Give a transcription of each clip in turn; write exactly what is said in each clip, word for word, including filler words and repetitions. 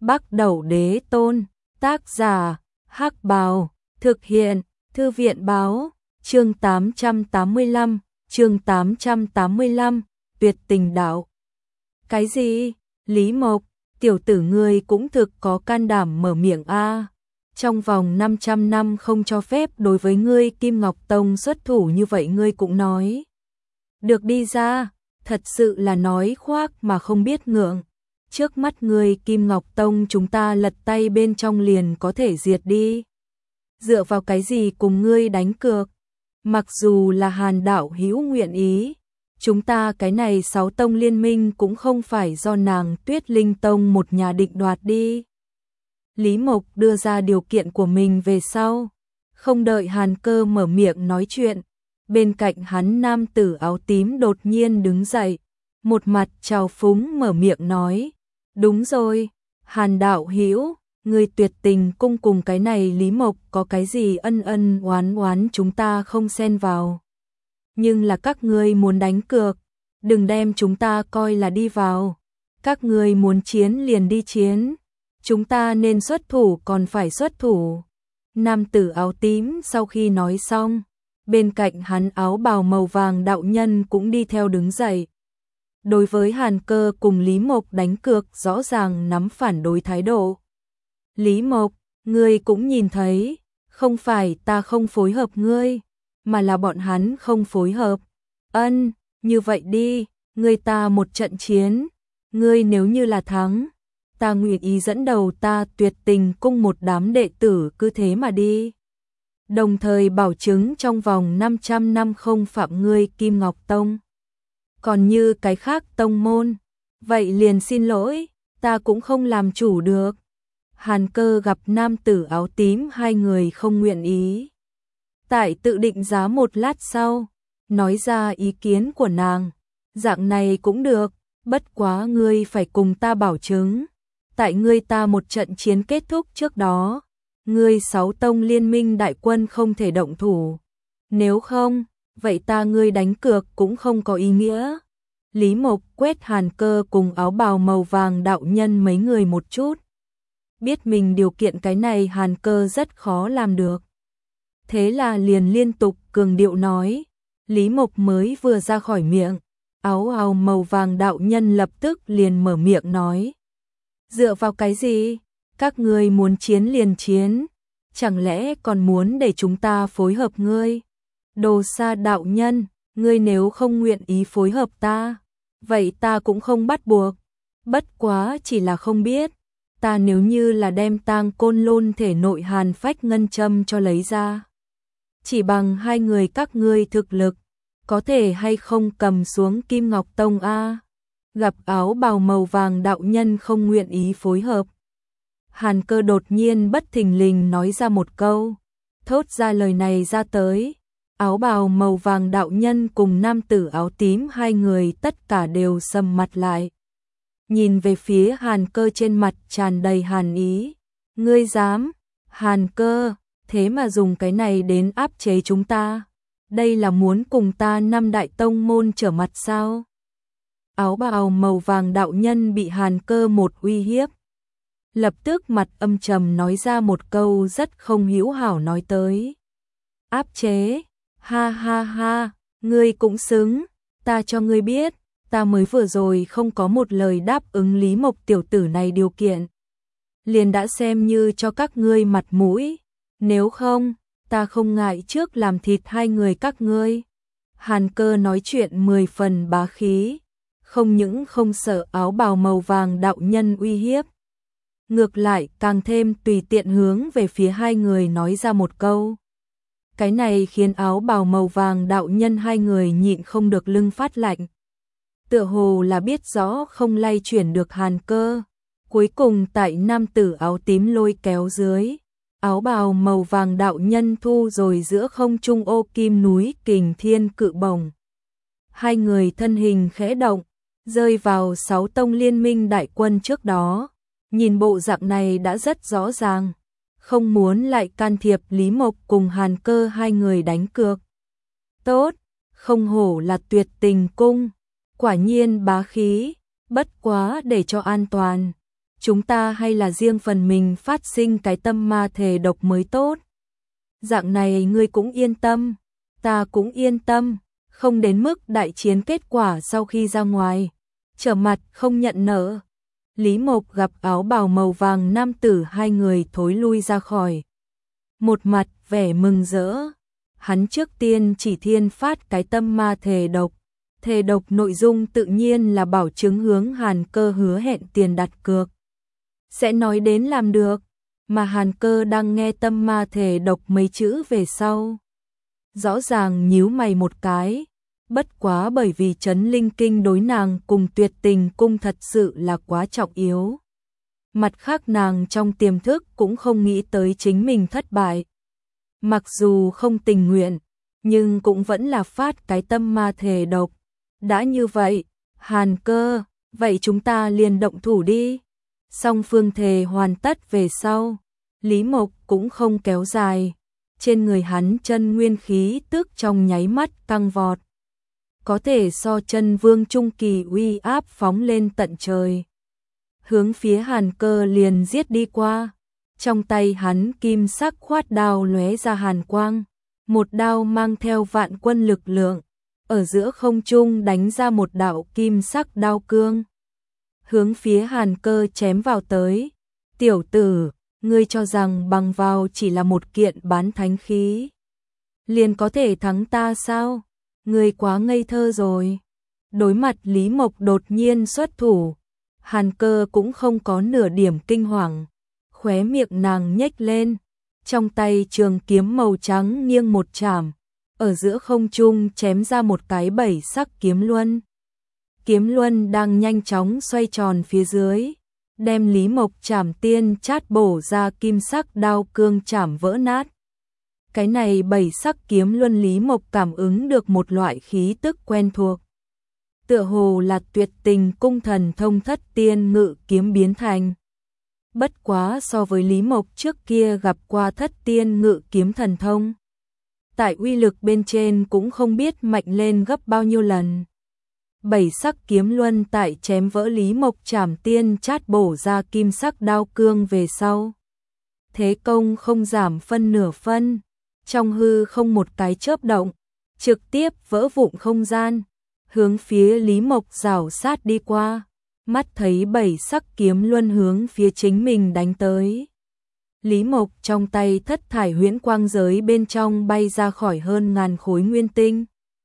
Bắc Đẩu Đế Tôn, tác giả, Hắc Bào, thực hiện, Thư viện Báo, chương tám trăm tám mươi lăm, chương tám trăm tám mươi lăm, tuyệt tình đạo. Cái gì? Lý Mộc, tiểu tử ngươi cũng thực có can đảm mở miệng a. Trong vòng năm trăm năm không cho phép đối với ngươi Kim Ngọc Tông xuất thủ như vậy ngươi cũng nói. Được đi ra, thật sự là nói khoác mà không biết ngượng. Trước mắt ngươi Kim Ngọc Tông chúng ta lật tay bên trong liền có thể diệt đi. Dựa vào cái gì cùng ngươi đánh cược? Mặc dù là Hàn đạo hữu nguyện ý, chúng ta cái này sáu tông liên minh cũng không phải do nàng Tuyết Linh Tông một nhà định đoạt đi. Lý Mộc đưa ra điều kiện của mình về sau, không đợi Hàn Cơ mở miệng nói chuyện, bên cạnh hắn nam tử áo tím đột nhiên đứng dậy, một mặt trào phúng mở miệng nói, đúng rồi, Hàn đạo hữu, người tuyệt tình cung cùng cái này Lý Mộc có cái gì ân ân oán oán chúng ta không xen vào. Nhưng là các ngươi muốn đánh cược, đừng đem chúng ta coi là đi vào. Các ngươi muốn chiến liền đi chiến, chúng ta nên xuất thủ còn phải xuất thủ. Nam tử áo tím sau khi nói xong, bên cạnh hắn áo bào màu vàng đạo nhân cũng đi theo đứng dậy. Đối với Hàn Cơ cùng Lý Mộc đánh cược rõ ràng nắm phản đối thái độ. Lý Mộc, ngươi cũng nhìn thấy, không phải ta không phối hợp ngươi, mà là bọn hắn không phối hợp. Ân, như vậy đi, ngươi ta một trận chiến, ngươi nếu như là thắng, ta nguyện ý dẫn đầu ta Tuyệt Tình cung một đám đệ tử cứ thế mà đi. Đồng thời bảo chứng trong vòng năm trăm năm không phạm ngươi Kim Ngọc Tông. Còn như cái khác tông môn, vậy liền xin lỗi, ta cũng không làm chủ được. Hàn Cơ gặp nam tử áo tím hai người không nguyện ý. Tại tự định giá một lát sau, nói ra ý kiến của nàng, dạng này cũng được, bất quá ngươi phải cùng ta bảo chứng. Tại ngươi ta một trận chiến kết thúc trước đó, ngươi sáu tông liên minh đại quân không thể động thủ. Nếu không, vậy ta ngươi đánh cược cũng không có ý nghĩa. Lý Mộc quét Hàn Cơ cùng áo bào màu vàng đạo nhân mấy người một chút. Biết mình điều kiện cái này Hàn Cơ rất khó làm được. Thế là liền liên tục cường điệu nói. Lý Mộc mới vừa ra khỏi miệng, áo bào màu vàng đạo nhân lập tức liền mở miệng nói. Dựa vào cái gì? Các ngươi muốn chiến liền chiến, chẳng lẽ còn muốn để chúng ta phối hợp ngươi? Đồ Sa đạo nhân, ngươi nếu không nguyện ý phối hợp ta, vậy ta cũng không bắt buộc. Bất quá chỉ là không biết, ta nếu như là đem Tang Côn Lôn thể nội hàn phách ngân châm cho lấy ra, chỉ bằng hai người các ngươi thực lực, có thể hay không cầm xuống Kim Ngọc Tông a? Gặp áo bào màu vàng đạo nhân không nguyện ý phối hợp, Hàn Cơ đột nhiên bất thình lình nói ra một câu, thốt ra lời này ra tới, áo bào màu vàng đạo nhân cùng nam tử áo tím hai người tất cả đều sầm mặt lại. Nhìn về phía Hàn Cơ trên mặt tràn đầy hàn ý, ngươi dám? Hàn Cơ, thế mà dùng cái này đến áp chế chúng ta, đây là muốn cùng ta năm đại tông môn trở mặt sao? Áo bào màu vàng đạo nhân bị Hàn Cơ một uy hiếp, lập tức mặt âm trầm nói ra một câu rất không hữu hảo nói tới. Áp chế? Ha ha ha, ngươi cũng xứng, ta cho ngươi biết, ta mới vừa rồi không có một lời đáp ứng Lý Mộc tiểu tử này điều kiện. Liền đã xem như cho các ngươi mặt mũi, nếu không, ta không ngại trước làm thịt hai người các ngươi. Hàn Cơ nói chuyện mười phần bá khí, không những không sợ áo bào màu vàng đạo nhân uy hiếp, ngược lại càng thêm tùy tiện hướng về phía hai người nói ra một câu. Cái này khiến áo bào màu vàng đạo nhân hai người nhịn không được lưng phát lạnh. Tựa hồ là biết rõ không lay chuyển được Hàn Cơ, cuối cùng tại nam tử áo tím lôi kéo dưới, áo bào màu vàng đạo nhân thu rồi giữa không trung ô kim núi Kình Thiên Cự Bổng. Hai người thân hình khẽ động, rơi vào sáu tông liên minh đại quân trước đó, nhìn bộ dạng này đã rất rõ ràng, không muốn lại can thiệp Lý Mộc cùng Hàn Cơ hai người đánh cược. Tốt, không hổ là Tuyệt Tình cung, quả nhiên bá khí, bất quá để cho an toàn, chúng ta hay là riêng phần mình phát sinh cái tâm ma thể độc mới tốt. Dạng này ngươi cũng yên tâm, ta cũng yên tâm, không đến mức đại chiến kết quả sau khi ra ngoài, trở mặt không nhận nợ. Lý Mộc gặp áo bào màu vàng nam tử hai người thối lui ra khỏi. Một mặt vẻ mừng rỡ, hắn trước tiên chỉ thiên phát cái tâm ma thể độc. Thể độc nội dung tự nhiên là bảo chứng hướng Hàn Cơ hứa hẹn tiền đặt cược. Sẽ nói đến làm được, mà Hàn Cơ đang nghe tâm ma thể độc mấy chữ về sau. Rõ ràng nhíu mày một cái, bất quá bởi vì Trấn Linh Kinh đối nàng cùng Tuyệt Tình Cung thật sự là quá trọng yếu. Mặt khác nàng trong tiềm thức cũng không nghĩ tới chính mình thất bại. Mặc dù không tình nguyện, nhưng cũng vẫn là phát cái tâm ma thể độc. Đã như vậy, Hàn Cơ, vậy chúng ta liền động thủ đi. Song phương thề hoàn tất về sau, Lý Mộc cũng không kéo dài. Trên người hắn chân nguyên khí tức trong nháy mắt căng vọt. Có thể so chân vương trung kỳ uy áp phóng lên tận trời. Hướng phía Hàn Cơ liền giết đi qua. Trong tay hắn kim sắc khoát đao lóe ra hàn quang. Một đao mang theo vạn quân lực lượng. Ở giữa không trung đánh ra một đạo kim sắc đao cương. Hướng phía Hàn Cơ chém vào tới. Tiểu tử, ngươi cho rằng bằng vào chỉ là một kiện bán thánh khí liền có thể thắng ta sao? Ngươi quá ngây thơ rồi. Đối mặt Lý Mộc đột nhiên xuất thủ, Hàn Cơ cũng không có nửa điểm kinh hoàng. Khóe miệng nàng nhếch lên, trong tay trường kiếm màu trắng nghiêng một chảm, ở giữa không trung chém ra một cái bảy sắc kiếm luân. Kiếm luân đang nhanh chóng xoay tròn phía dưới, đem Lý Mộc chảm tiên chát bổ ra kim sắc đao cương chảm vỡ nát. Cái này bảy sắc kiếm luân Lý Mộc cảm ứng được một loại khí tức quen thuộc. Tựa hồ là Tuyệt Tình Cung thần thông thất tiên ngự kiếm biến thành. Bất quá so với Lý Mộc trước kia gặp qua thất tiên ngự kiếm thần thông, tại uy lực bên trên cũng không biết mạnh lên gấp bao nhiêu lần. Bảy sắc kiếm luân tại chém vỡ Lý Mộc chảm tiên chát bổ ra kim sắc đao cương về sau. Thế công không giảm phân nửa phân, trong hư không một cái chớp động, trực tiếp vỡ vụn không gian, hướng phía Lý Mộc rảo sát đi qua. Mắt thấy bảy sắc kiếm luân hướng phía chính mình đánh tới. Lý Mộc trong tay thất thải huyễn quang giới bên trong bay ra khỏi hơn ngàn khối nguyên tinh.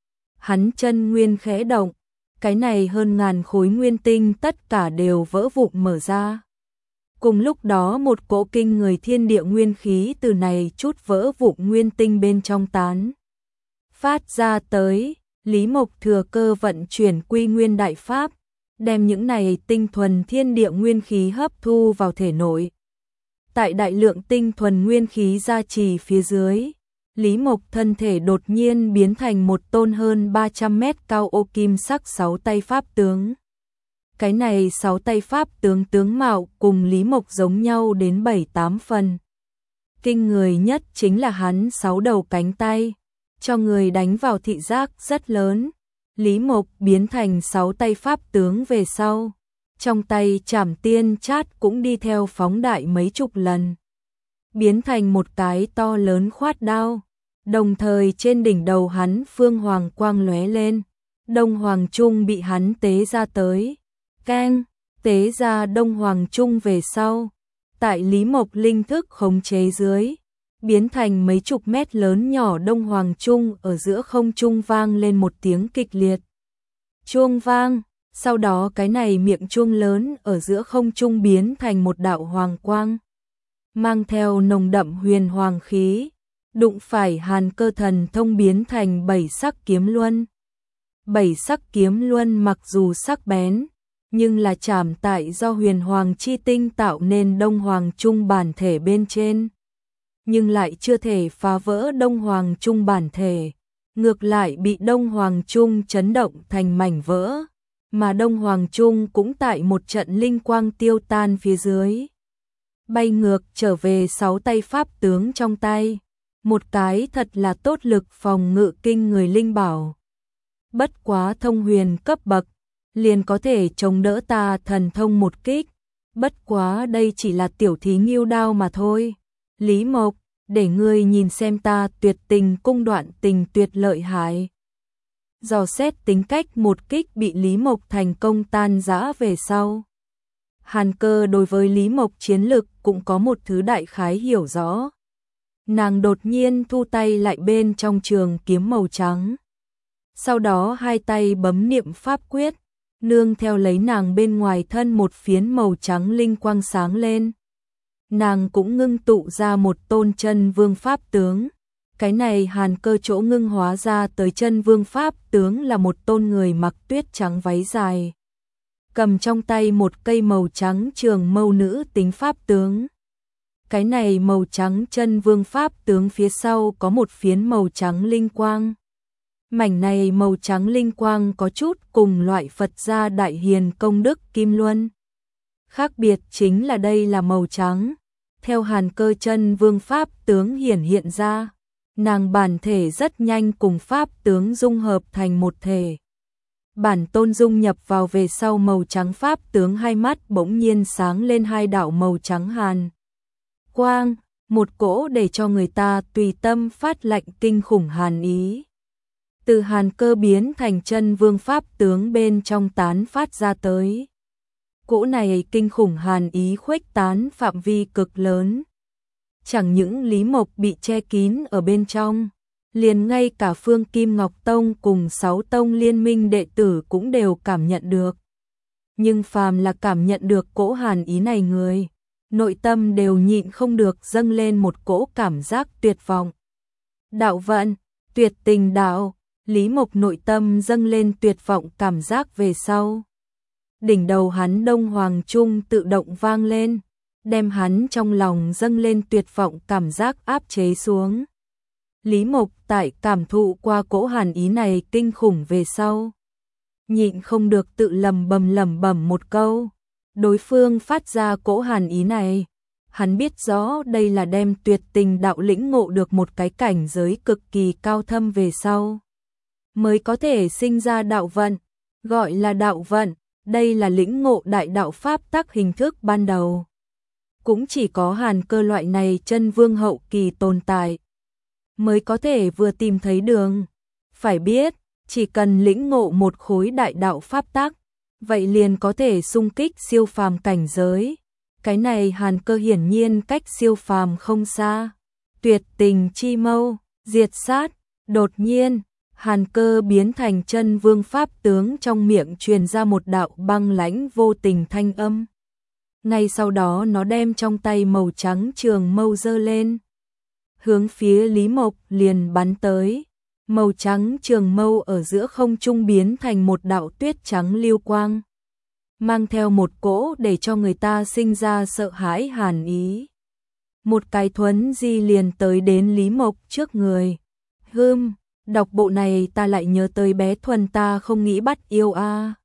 Hắn chân nguyên khẽ động, cái này hơn ngàn khối nguyên tinh tất cả đều vỡ vụn mở ra. Cùng lúc đó một cỗ kinh người thiên địa nguyên khí từ này chút vỡ vụn nguyên tinh bên trong tán phát ra tới. Lý Mộc thừa cơ vận chuyển Quy Nguyên Đại Pháp, đem những này tinh thuần thiên địa nguyên khí hấp thu vào thể nội. Tại đại lượng tinh thuần nguyên khí gia trì phía dưới, Lý Mộc thân thể đột nhiên biến thành một tôn hơn ba trăm mét cao ô kim sắc sáu tay pháp tướng. Cái này sáu tay pháp tướng tướng mạo cùng Lý Mộc giống nhau đến bảy tám phần. Kinh người nhất chính là hắn sáu đầu cánh tay, cho người đánh vào thị giác rất lớn. Lý Mộc biến thành sáu tay pháp tướng về sau, trong tay chảm tiên chát cũng đi theo phóng đại mấy chục lần, biến thành một cái to lớn khoát đao. Đồng thời trên đỉnh đầu hắn phương hoàng quang lóe lên, Đông Hoàng Trung bị hắn tế ra tới. Keng, tế ra Đông Hoàng Trung về sau, tại Lý Mộc linh thức khống chế dưới, biến thành mấy chục mét lớn nhỏ Đông Hoàng Trung ở giữa không trung vang lên một tiếng kịch liệt. Chuông vang, sau đó cái này miệng chuông lớn ở giữa không trung biến thành một đạo hoàng quang, mang theo nồng đậm huyền hoàng khí, đụng phải Hàn Cơ thần thông biến thành bảy sắc kiếm luân. Bảy sắc kiếm luân mặc dù sắc bén, nhưng là chạm tại do huyền hoàng chi tinh tạo nên Đông Hoàng Trung bản thể bên trên, nhưng lại chưa thể phá vỡ Đông Hoàng Trung bản thể, ngược lại bị Đông Hoàng Trung chấn động thành mảnh vỡ, mà Đông Hoàng Trung cũng tại một trận linh quang tiêu tan phía dưới, bay ngược trở về sáu tay pháp tướng trong tay. Một cái thật là tốt lực phòng ngự kinh người linh bảo. Bất quá thông huyền cấp bậc, liền có thể chống đỡ ta thần thông một kích. Bất quá đây chỉ là tiểu thí ngưu đao mà thôi. Lý Mộc, để ngươi nhìn xem ta tuyệt tình cung đoạn tình tuyệt lợi hại. Dò xét tính cách một kích bị Lý Mộc thành công tan rã về sau. Hàn Cơ đối với Lý Mộc chiến lực cũng có một thứ đại khái hiểu rõ. Nàng đột nhiên thu tay lại bên trong trường kiếm màu trắng. Sau đó hai tay bấm niệm pháp quyết, nương theo lấy nàng bên ngoài thân một phiến màu trắng linh quang sáng lên. Nàng cũng ngưng tụ ra một tôn chân vương pháp tướng. Cái này Hàn Cơ chỗ ngưng hóa ra tới chân vương pháp tướng là một tôn người mặc tuyết trắng váy dài, cầm trong tay một cây màu trắng trường mâu nữ tính pháp tướng. Cái này màu trắng chân vương pháp tướng phía sau có một phiến màu trắng linh quang. Mảnh này màu trắng linh quang có chút cùng loại Phật gia Đại Hiền Công Đức Kim Luân. Khác biệt chính là đây là màu trắng. Theo Hàn Cơ chân vương pháp tướng hiển hiện ra, nàng bản thể rất nhanh cùng pháp tướng dung hợp thành một thể. Bản tôn dung nhập vào về sau màu trắng pháp tướng hai mắt bỗng nhiên sáng lên hai đạo màu trắng hàn quang, một cỗ để cho người ta tùy tâm phát lạnh kinh khủng hàn ý. Từ Hàn Cơ biến thành chân vương pháp tướng bên trong tán phát ra tới. Cỗ này kinh khủng hàn ý khuếch tán phạm vi cực lớn. Chẳng những Lý Mộc bị che kín ở bên trong, liền ngay cả Phương Kim Ngọc Tông cùng sáu tông liên minh đệ tử cũng đều cảm nhận được. Nhưng phàm là cảm nhận được cỗ hàn ý này người, nội tâm đều nhịn không được dâng lên một cỗ cảm giác tuyệt vọng. Đạo vận, tuyệt tình đạo, Lý Mộc nội tâm dâng lên tuyệt vọng cảm giác về sau. Đỉnh đầu hắn Đông Hoàng Trung tự động vang lên, đem hắn trong lòng dâng lên tuyệt vọng cảm giác áp chế xuống. Lý Mộc tại cảm thụ qua cỗ hàn ý này kinh khủng về sau, nhịn không được tự lầm bầm lầm bầm một câu. Đối phương phát ra cỗ hàn ý này, hắn biết rõ đây là đem tuyệt tình đạo lĩnh ngộ được một cái cảnh giới cực kỳ cao thâm về sau, mới có thể sinh ra đạo vận. Gọi là đạo vận, đây là lĩnh ngộ đại đạo pháp tắc hình thức ban đầu. Cũng chỉ có Hàn Cơ loại này chân vương hậu kỳ tồn tại mới có thể vừa tìm thấy đường. Phải biết, chỉ cần lĩnh ngộ một khối đại đạo pháp tắc, vậy liền có thể xung kích siêu phàm cảnh giới. Cái này Hàn Cơ hiển nhiên cách siêu phàm không xa. Tuyệt tình chi mâu, diệt sát, đột nhiên, Hàn Cơ biến thành chân vương pháp tướng, trong miệng truyền ra một đạo băng lãnh vô tình thanh âm. Ngay sau đó nó đem trong tay màu trắng trường mâu giơ lên, hướng phía Lý Mộc liền bắn tới. Màu trắng trường mâu ở giữa không trung biến thành một đạo tuyết trắng lưu quang, mang theo một cỗ để cho người ta sinh ra sợ hãi hàn ý. Một cái thuấn di liền tới đến Lý Mộc trước người. Hừm, đọc bộ này ta lại nhớ tới bé Thuần ta không nghĩ bắt yêu a. À.